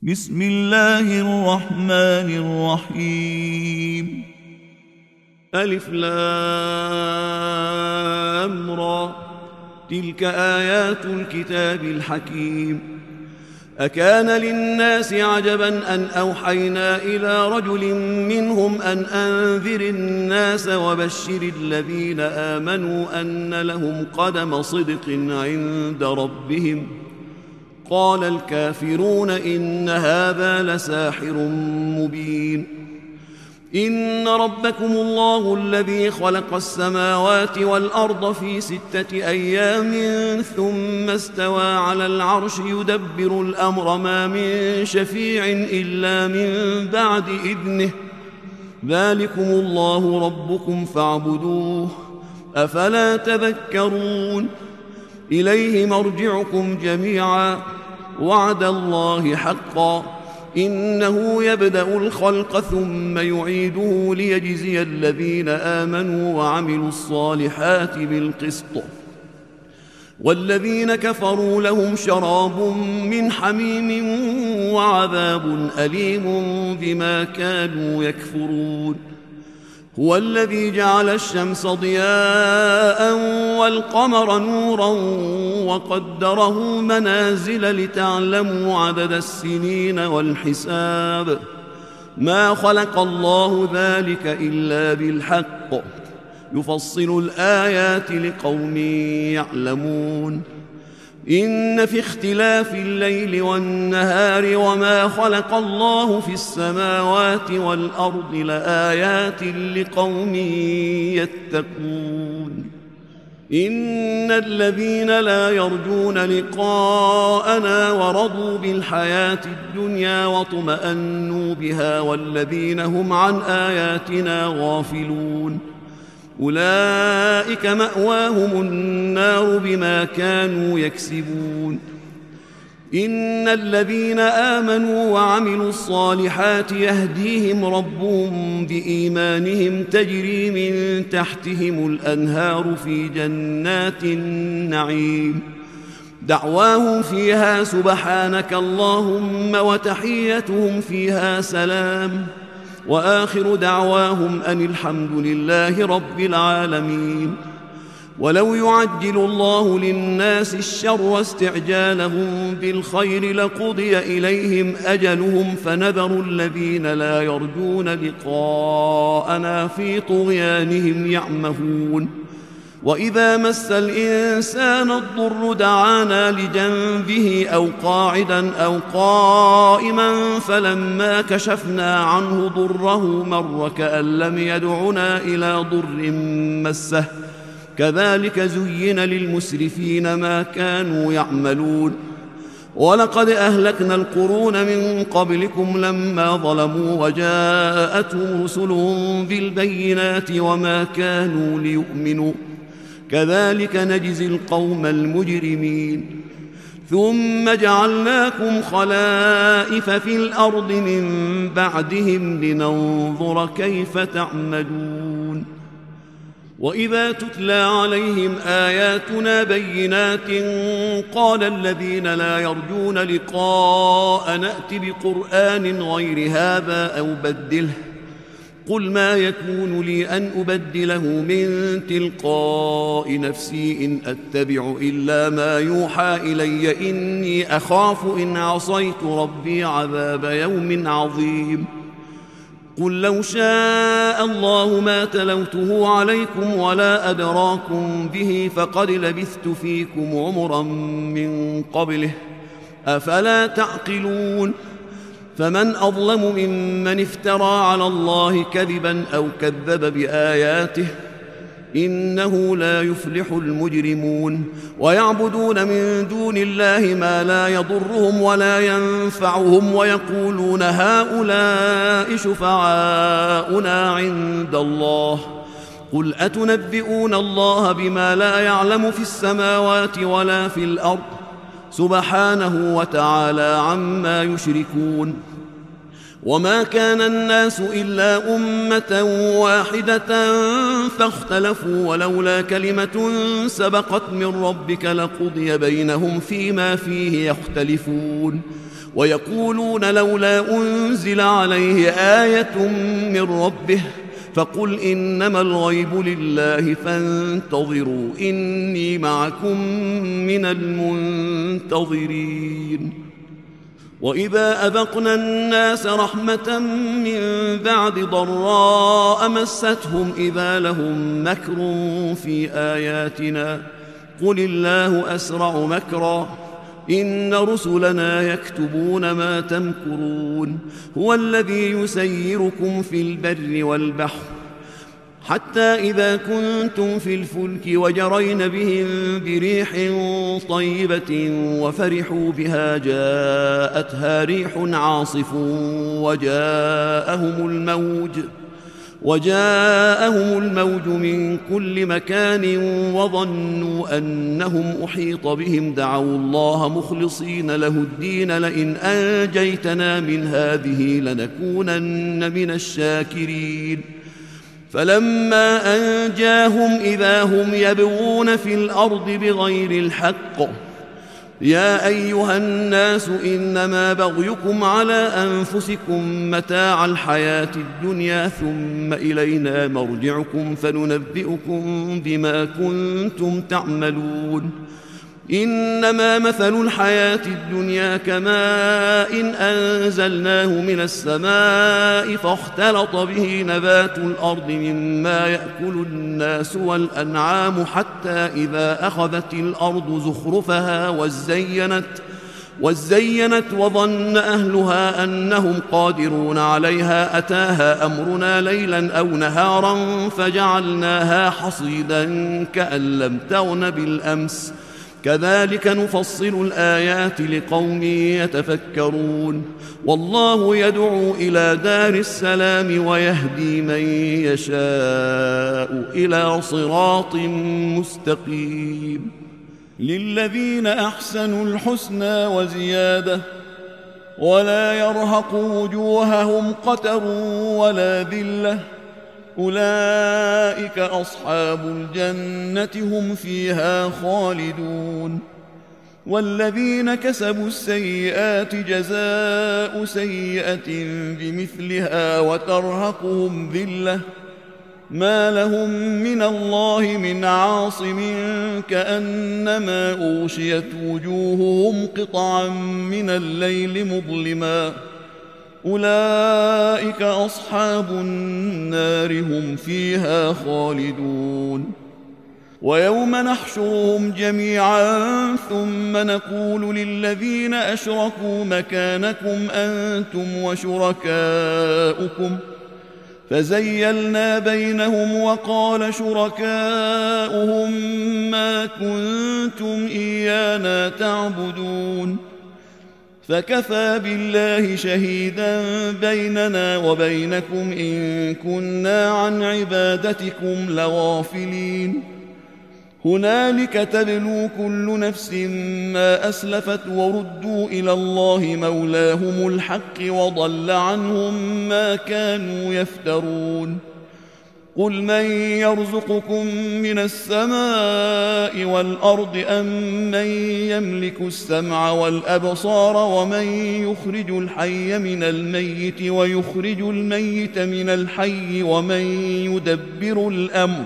بسم الله الرحمن الرحيم. ألف لام را، تلك آيات الكتاب الحكيم. أكان للناس عجبا أن أوحينا إلى رجل منهم أن أنذر الناس وبشر الذين آمنوا أن لهم قدم صدق عند ربهم. قال الكافرون إن هذا لساحر مبين. إن ربكم الله الذي خلق السماوات والأرض في 6 أيام ثم استوى على العرش يدبر الأمر ما من شفيع إلا من بعد إذنه. ذلكم الله ربكم فاعبدوه أفلا تذكرون. إليه مرجعكم جميعا وعد الله حقا إنه يبدأ الخلق ثم يعيده ليجزي الذين آمنوا وعملوا الصالحات بالقسط، والذين كفروا لهم شراب من حميم وعذاب أليم بما كانوا يكفرون. هو الذي جعل الشمس ضياء والقمر نورا وقدره منازل لتعلموا عدد السنين والحساب. ما خلق الله ذلك إلا بالحق يفصل الآيات لقوم يعلمون. إن في اختلاف الليل والنهار وما خلق الله في السماوات والأرض لآيات لقوم يتقون. إن الذين لا يرجون لقاءنا ورضوا بالحياة الدنيا واطمأنوا بها والذين هم عن آياتنا غافلون أولئك مأواهم النار بما كانوا يكسبون. إن الذين آمنوا وعملوا الصالحات يهديهم ربهم بإيمانهم تجري من تحتهم الأنهار في جنات النعيم. دعواهم فيها سبحانك اللهم وتحيتهم فيها سلام وآخر دعواهم أن الحمد لله رب العالمين. ولو يعجل الله للناس الشر واستعجالهم بالخير لقضي إليهم أجلهم فنذر الذين لا يرجون لقاءنا في طغيانهم يعمهون. وإذا مس الإنسان الضر دعانا لجنبه أو قاعدا أو قائما فلما كشفنا عنه ضره مر كأن لم يدعنا إلى ضر مسه كذلك زين للمسرفين ما كانوا يعملون. ولقد أهلكنا القرون من قبلكم لما ظلموا وجاءتهم رسلهم بالبينات وما كانوا ليؤمنوا كذلك نجزي القوم المجرمين. ثم جعلناكم خلائف في الأرض من بعدهم لننظر كيف تعملون. وإذا تتلى عليهم آياتنا بينات قال الذين لا يرجون لقاء نأت بقرآن غير هذا أو بدله قل ما يكون لي أن أبدله من تلقاء نفسي إن أتبع إلا ما يوحى إلي إني أخاف إن عصيت ربي عذاب يوم عظيم. قل لو شاء الله ما تلوته عليكم ولا أدراكم به فقد لبثت فيكم عمرا من قبله أفلا تعقلون. فمن أظلم ممن افترى على الله كذبا أو كذب بآياته إنه لا يفلح المجرمون. ويعبدون من دون الله ما لا يضرهم ولا ينفعهم ويقولون هؤلاء شفعاؤنا عند الله قل أتنبئون الله بما لا يعلم في السماوات ولا في الأرض سبحانه وتعالى عما يشركون. وما كان الناس إلا أمة واحدة فاختلفوا ولولا كلمة سبقت من ربك لقضي بينهم فيما فيه يختلفون. ويقولون لولا أنزل عليه آية من ربه فقل إنما الغيب لله فانتظروا إني معكم من المنتظرين. وإذا أذقنا الناس رحمة من بعد ضراء مستهم إذا لهم مكر في آياتنا قل الله أسرع مكرا إن رسلنا يكتبون ما تمكرون هو الذي يسيركم في البر والبحر حتى إذا كنتم في الفلك وجرين بهم بريح طيبة وفرحوا بها جاءتها ريح عاصف وجاءهم الموج من كل مكان وظنوا أنهم أحيط بهم دعوا الله مخلصين له الدين لئن أنجيتنا من هذه لنكونن من الشاكرين فلما أنجاهم إذا هم يبغون في الأرض بغير الحق يا أيها الناس إنما بغيكم على أنفسكم متاع الحياة الدنيا ثم إلينا مرجعكم فننبئكم بما كنتم تعملون إنما مثل الحياة الدنيا كماء إن أنزلناه من السماء فاختلط به نبات الأرض مما يأكل الناس والأنعام حتى إذا أخذت الأرض زخرفها وزينت وظن أهلها أنهم قادرون عليها أتاها أمرنا ليلا أو نهارا فجعلناها حصيدا كأن لم تغن بالأمس كذلك نفصل الآيات لقوم يتفكرون والله يدعو إلى دار السلام ويهدي من يشاء إلى صراط مستقيم للذين أحسنوا الحسنى وزيادة ولا يرهق وجوههم قتر ولا ذلة أولئك أصحاب الجنة هم فيها خالدون والذين كسبوا السيئات جزاء سيئة بمثلها وترهقهم ذلة ما لهم من الله من عاصم كأنما أغشيت وجوههم قطعا من الليل مظلما أولئك أصحاب النار هم فيها خالدون ويوم نحشرهم جميعا ثم نقول للذين أشركوا مكانكم أنتم وشركاؤكم فزيلنا بينهم وقال شركاؤهم ما كنتم إيانا تعبدون فكفى بالله شهيدا بيننا وبينكم إن كنا عن عبادتكم لغافلين هنالك تبلو كل نفس ما أسلفت وردوا إلى الله مولاهم الحق وضل عنهم ما كانوا يفترون قل من يرزقكم من السماء والأرض أم من يملك السمع والأبصار ومن يخرج الحي من الميت ويخرج الميت من الحي ومن يدبر الأمر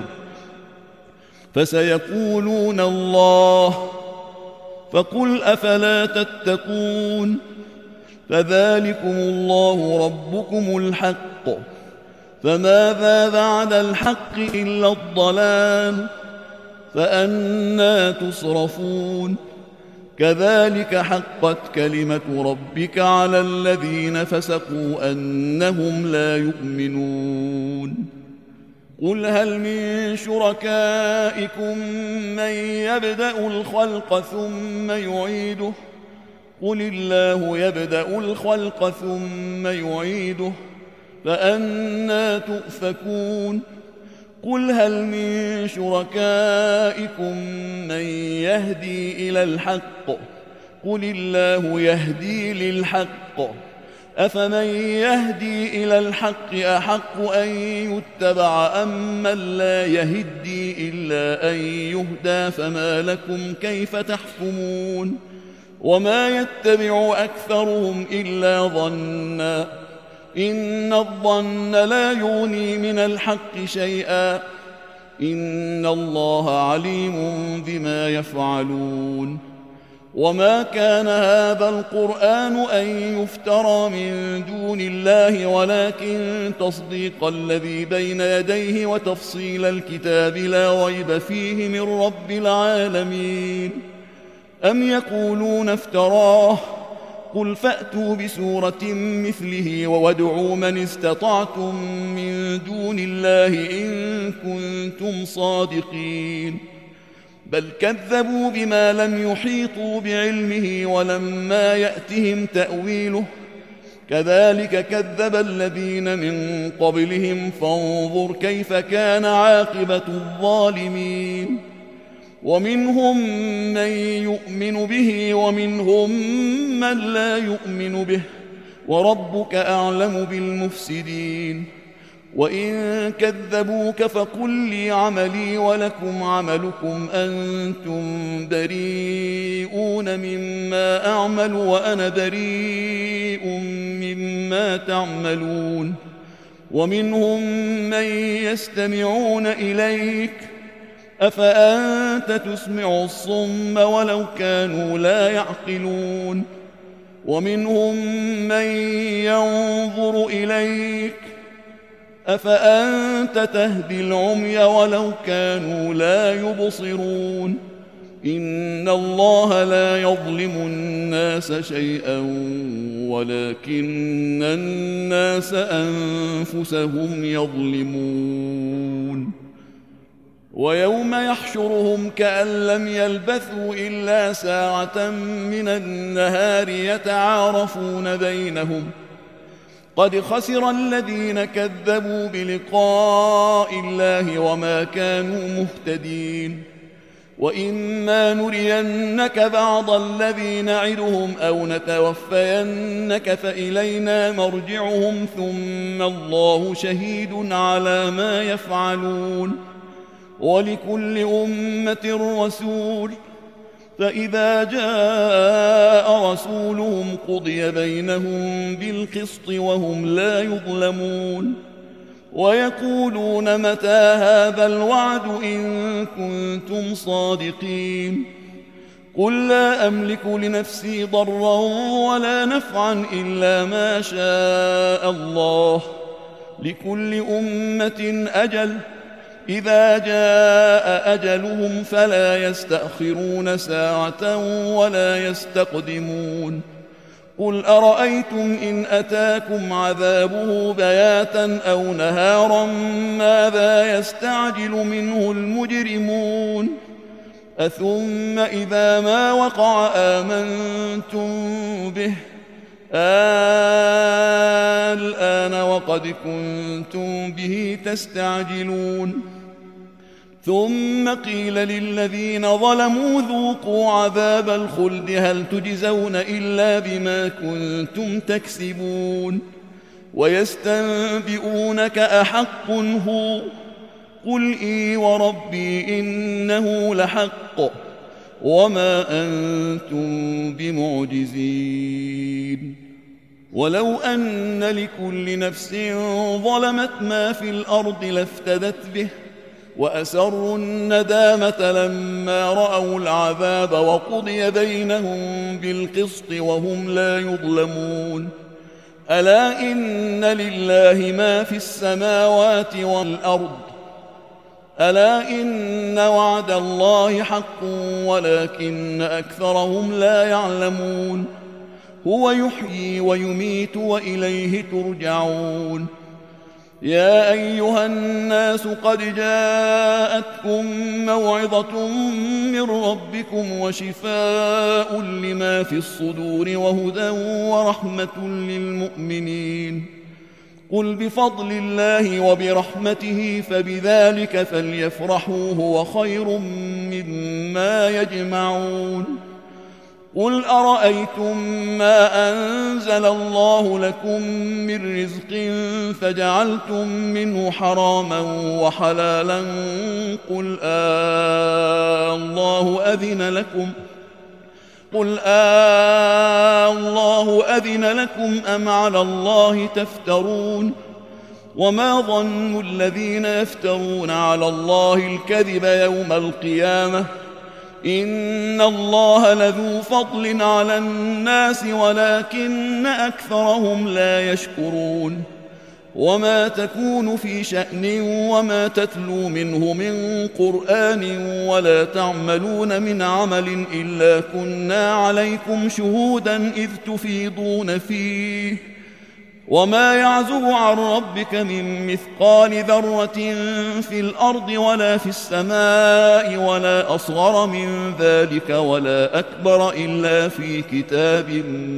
فسيقولون الله فقل أفلا تتقون فذلكم الله ربكم الحق فماذا بعد الحق إلا الضلال فأنى تصرفون كذلك حقت كلمة ربك على الذين فسقوا أنهم لا يؤمنون قل هل من شركائكم من يبدأ الخلق ثم يعيده قل الله يبدأ الخلق ثم يعيده فأنى تؤفكون قل هل من شركائكم من يهدي إلى الحق قل الله يهدي للحق أفمن يهدي إلى الحق أحق أن يتبع أم من لا يهدي إلا أن يهدى فما لكم كيف تحكمون وما يتبع أكثرهم إلا ظنا إن الظن لا يغني من الحق شيئا إن الله عليم بما يفعلون وما كان هذا القرآن أن يفترى من دون الله ولكن تصديق الذي بين يديه وتفصيل الكتاب لا ريب فيه من رب العالمين أم يقولون افتراه قل فأتوا بسورة مثله وادعوا من استطعتم من دون الله إن كنتم صادقين بل كذبوا بما لم يحيطوا بعلمه ولما يأتهم تأويله كذلك كذب الذين من قبلهم فانظر كيف كان عاقبة الظالمين ومنهم من يؤمن به ومنهم من لا يؤمن به وربك أعلم بالمفسدين وإن كذبوك فقل لي عملي ولكم عملكم أنتم بريئون مما أعمل وأنا بريء مما تعملون ومنهم من يستمعون إليك أفأنت تسمع الصم ولو كانوا لا يعقلون ومنهم من ينظر إليك أفأنت تهدي العمي ولو كانوا لا يبصرون إن الله لا يظلم الناس شيئا ولكن الناس أنفسهم يظلمون ويوم يحشرهم كأن لم يلبثوا إلا ساعة من النهار يتعارفون بينهم قد خسر الذين كذبوا بلقاء الله وما كانوا مهتدين وإما نرينك بعض الذي نعدهم أو نتوفينك فإلينا مرجعهم ثم الله شهيد على ما يفعلون ولكل أمة رسول فإذا جاء رسولهم قضي بينهم بالقسط وهم لا يظلمون ويقولون متى هذا الوعد إن كنتم صادقين قل لا أملك لنفسي ضرا ولا نفعا إلا ما شاء الله لكل أمة أجل إذا جاء أجلهم فلا يستأخرون ساعة ولا يستقدمون قل أرأيتم إن أتاكم عذابه بياتا أو نهارا ماذا يستعجل منه المجرمون أثم إذا ما وقع آمنتم به الآن وقد كنتم به تستعجلون ثم قيل للذين ظلموا ذوقوا عذاب الخلد هل تجزون إلا بما كنتم تكسبون ويستنبئونك أحق هو قل إي وربي إنه لحق وما أنتم بمعجزين ولو أن لكل نفس ظلمت ما في الأرض لافتدت به وأسروا الندامة لما رأوا العذاب وقضي بينهم بالقسط وهم لا يظلمون ألا إن لله ما في السماوات والأرض ألا إن وعد الله حق ولكن أكثرهم لا يعلمون هو يحيي ويميت وإليه ترجعون يا أيها الناس قد جاءتكم موعظة من ربكم وشفاء لما في الصدور وهدى ورحمة للمؤمنين قل بفضل الله وبرحمته فبذلك فليفرحوا هو خير مما يجمعون قل أرأيتم ما أنزل الله لكم من رزق فجعلتم منه حراما وحلالا قل الله أذن لكم قل الله أذن لكم أم على الله تفترون وما ظن الذين يفترون على الله الكذب يوم القيامة إن الله لذو فضل على الناس ولكن أكثرهم لا يشكرون وما تكون في شأن وما تتلو منه من قرآن ولا تعملون من عمل إلا كنا عليكم شهودا إذ تفيضون فيه وما يعزب عن ربك من مثقال ذرة في الأرض ولا في السماء ولا أصغر من ذلك ولا أكبر إلا في كتاب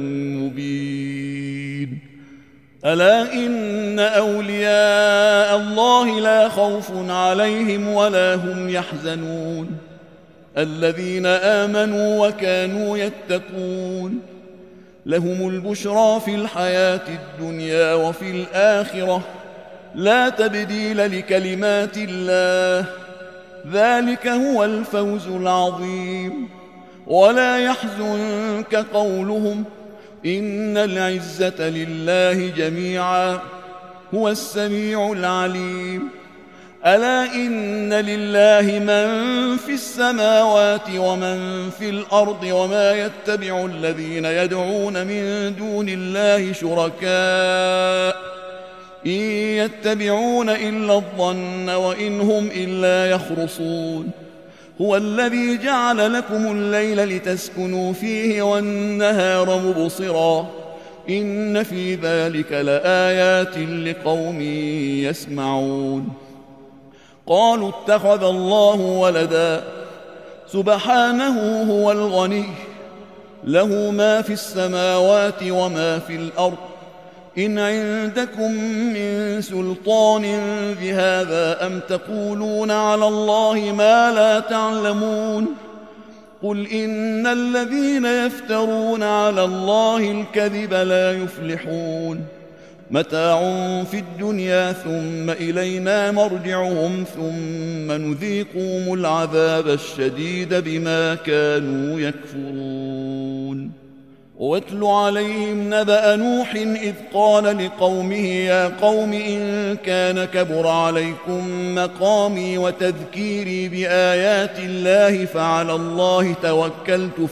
مبين ألا إن أولياء الله لا خوف عليهم ولا هم يحزنون الذين آمنوا وكانوا يتقون لهم البشرى في الحياة الدنيا وفي الآخرة لا تبديل لكلمات الله ذلك هو الفوز العظيم ولا يحزنك قولهم إن العزة لله جميعا هو السميع العليم ألا إن لله من في السماوات ومن في الأرض وما يتبع الذين يدعون من دون الله شركاء إن يتبعون إلا الظن وإن هم إلا يخرصون هو الذي جعل لكم الليل لتسكنوا فيه والنهار مبصرا إن في ذلك لآيات لقوم يسمعون قالوا اتخذ الله ولدا سبحانه هو الغني له ما في السماوات وما في الأرض إن عندكم من سلطان بهذا أم تقولون على الله ما لا تعلمون قل إن الذين يفترون على الله الكذب لا يفلحون متاع في الدنيا ثم إلينا مرجعهم ثم نذيقهم العذاب الشديد بما كانوا يكفرون واتل عليهم نبأ نوح إذ قال لقومه يا قوم إن كان كبر عليكم مقامي وتذكيري بآيات الله فعلى الله توكلت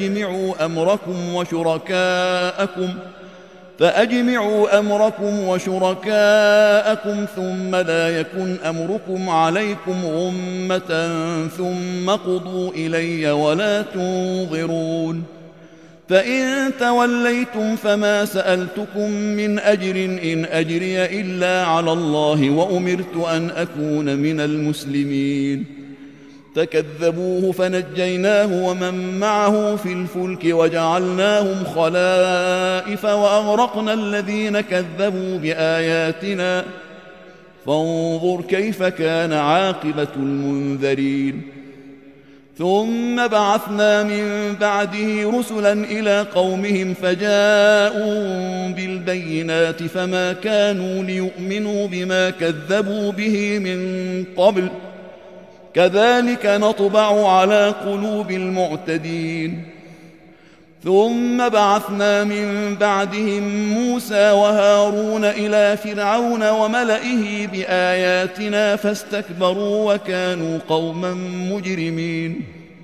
فأجمعوا أمركم وشركاءكم ثم لا يكن أمركم عليكم غمة ثم قضوا إلي ولا تنظرون فإن توليتم فما سألتكم من أجر إن أجري إلا على الله وأمرت أن أكون من المسلمين فكذبوه فنجيناه ومن معه في الفلك وجعلناهم خلائف وأغرقنا الذين كذبوا بآياتنا فانظر كيف كان عاقبة المنذرين ثم بعثنا من بعده رسلا إلى قومهم فجاءوا بالبينات فما كانوا ليؤمنوا بما كذبوا به من قبل كذلك نطبع على قلوب المعتدين ثم بعثنا من بعدهم موسى وهارون إلى فرعون وملئه بآياتنا فاستكبروا وكانوا قوما مجرمين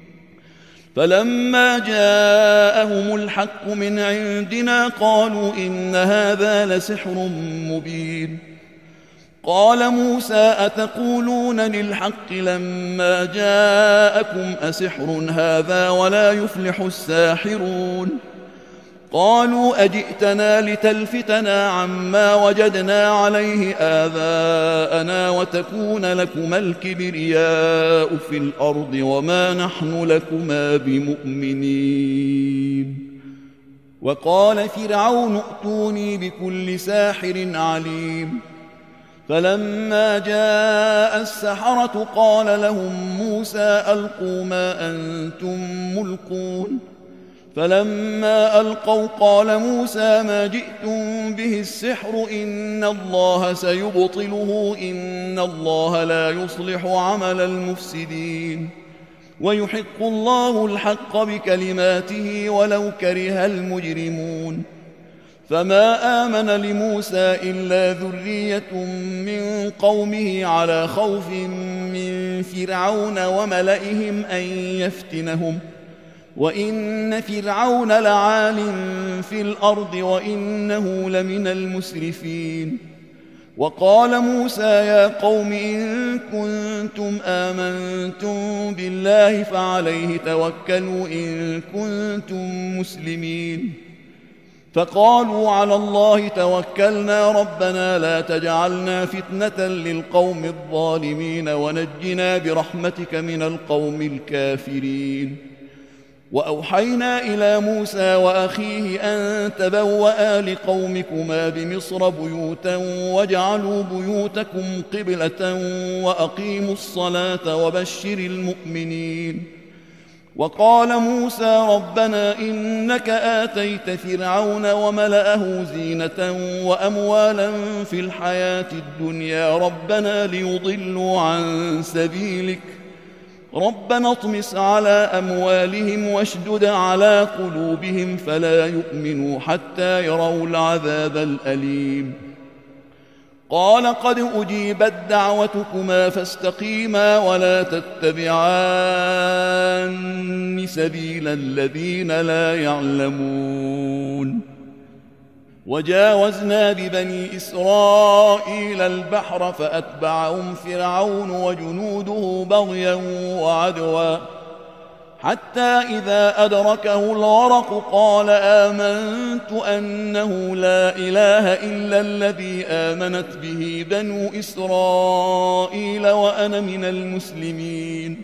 فلما جاءهم الحق من عندنا قالوا إن هذا لسحر مبين قال موسى أتقولون للحق لما جاءكم أسحر هذا ولا يفلح الساحرون قالوا أجئتنا لتلفتنا عما وجدنا عليه آباءنا وتكون لكما الكبرياء في الأرض وما نحن لكما بمؤمنين وقال فرعون ائتوني بكل ساحر عليم فلما جاء السحرة قال لهم موسى ألقوا ما أنتم ملقون فلما ألقوا قال موسى ما جئتم به السحر إن الله سيبطله إن الله لا يصلح عمل المفسدين ويحق الله الحق بكلماته ولو كره المجرمون. فما آمن لموسى إلا ذرية من قومه على خوف من فرعون وملئهم أن يفتنهم، وإن فرعون لعال في الأرض وإنه لمن المسرفين. وقال موسى يا قوم إن كنتم آمنتم بالله فعليه توكلوا إن كنتم مسلمين. فقالوا على الله توكلنا ربنا لا تجعلنا فتنة للقوم الظالمين ونجنا برحمتك من القوم الكافرين. وأوحينا إلى موسى وأخيه أن تبوأ لقومكما بمصر بيوتا واجعلوا بيوتكم قبلة وأقيموا الصلاة وبشر المؤمنين. وقال موسى ربنا إنك آتيت فرعون وملأه زينة وأموالا في الحياة الدنيا ربنا ليضلوا عن سبيلك ربنا اطمس على أموالهم واشدد على قلوبهم فلا يؤمنوا حتى يروا العذاب الأليم. قال قد أجيبت دعوتكما فاستقيما ولا تتبعان سبيل الذين لا يعلمون. وجاوزنا ببني إسرائيل البحر فأتبعهم فرعون وجنوده بغيا وعدوا حتى إذا أدركه الغرق قال آمنت أنه لا إله إلا الذي آمنت به بنو إسرائيل وأنا من المسلمين.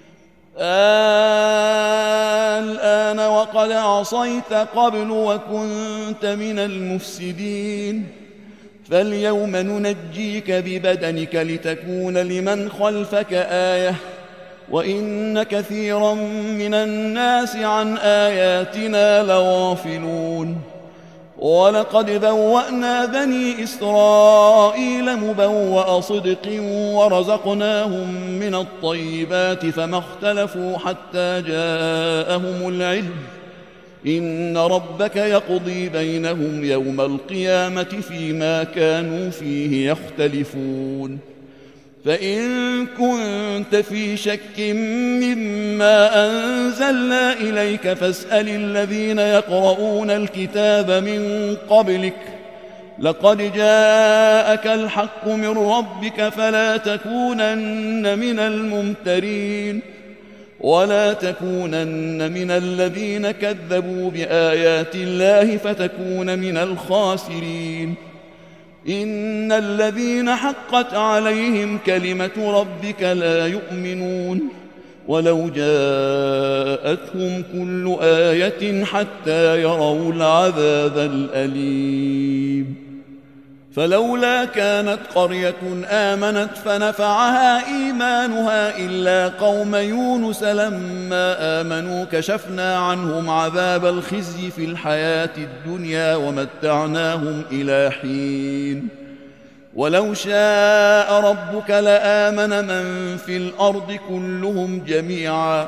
الآن وقد عصيت قبل وكنت من المفسدين فاليوم ننجيك ببدنك لتكون لمن خلفك آية وإن كثيرا من الناس عن آياتنا لغافلون. ولقد بوأنا بني إسرائيل مبوأ صدق ورزقناهم من الطيبات فما اختلفوا حتى جاءهم العلم إن ربك يقضي بينهم يوم القيامة فيما كانوا فيه يختلفون. فإن كنت في شك مما أنزلنا إليك فاسأل الذين يقرؤون الكتاب من قبلك لقد جاءك الحق من ربك فلا تكونن من الممترين ولا تكونن من الذين كذبوا بآيات الله فتكون من الخاسرين. إن الذين حقت عليهم كلمة ربك لا يؤمنون ولو جاءتهم كل آية حتى يروا العذاب الأليم. فلولا كانت قرية آمنت فنفعها إيمانها إلا قوم يونس لما آمنوا كشفنا عنهم عذاب الخزي في الحياة الدنيا ومتعناهم إلى حين. ولو شاء ربك لآمن من في الأرض كلهم جميعا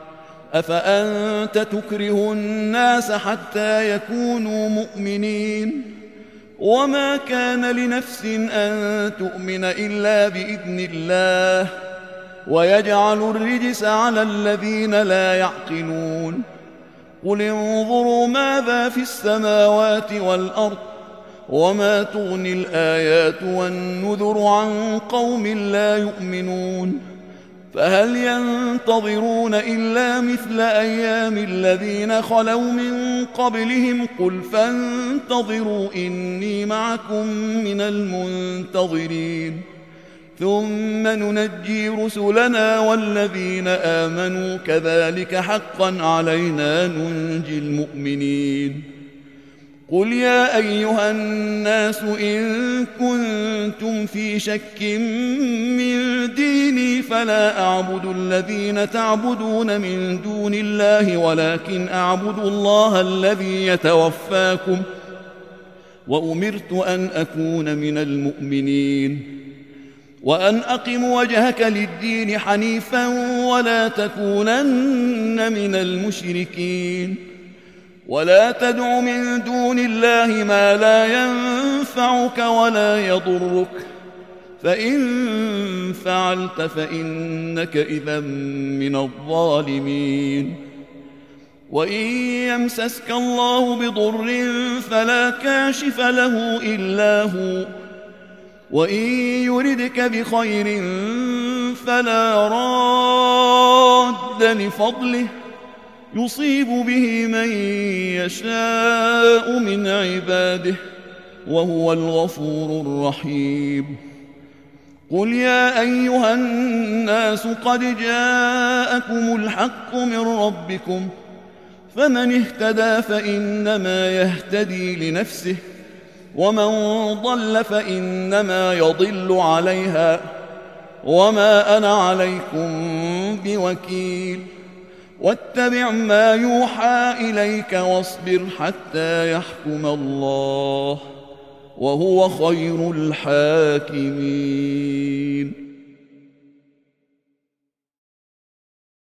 أفأنت تكره الناس حتى يكونوا مؤمنين وما كان لنفس أن تؤمن إلا بإذن الله ويجعل الرجس على الذين لا يعقلون. قل انظروا ماذا في السماوات والأرض وما تغني الآيات والنذر عن قوم لا يؤمنون. فهل ينتظرون إلا مثل أيام الذين خلوا من قبلهم قل فانتظروا إني معكم من المنتظرين ثم ننجي رسلنا والذين آمنوا كذلك حقا علينا ننجي المؤمنين. قل يا أيها الناس إن كنتم في شك من ديني فلا أعبد الذين تعبدون من دون الله ولكن أعبد الله الذي وأن أقم وجهك للدين حنيفا ولا تكونن من المشركين ولا تدع من دون الله ما لا ينفعك ولا يضرك فإن فعلت فإنك إذا من الظالمين وإن يمسسك الله بضر فلا كاشف له إلا هو وإن يردك بخير فلا راد لفضله يصيب به من يشاء من عباده وهو الغفور الرحيم قل يا أيها الناس قد جاءكم الحق من ربكم فمن اهتدى فإنما يهتدي لنفسه ومن ضل فإنما يضل عليها وما أنا عليكم بوكيل واتبع ما يوحى إليك واصبر حتى يحكم الله وهو خير الحاكمين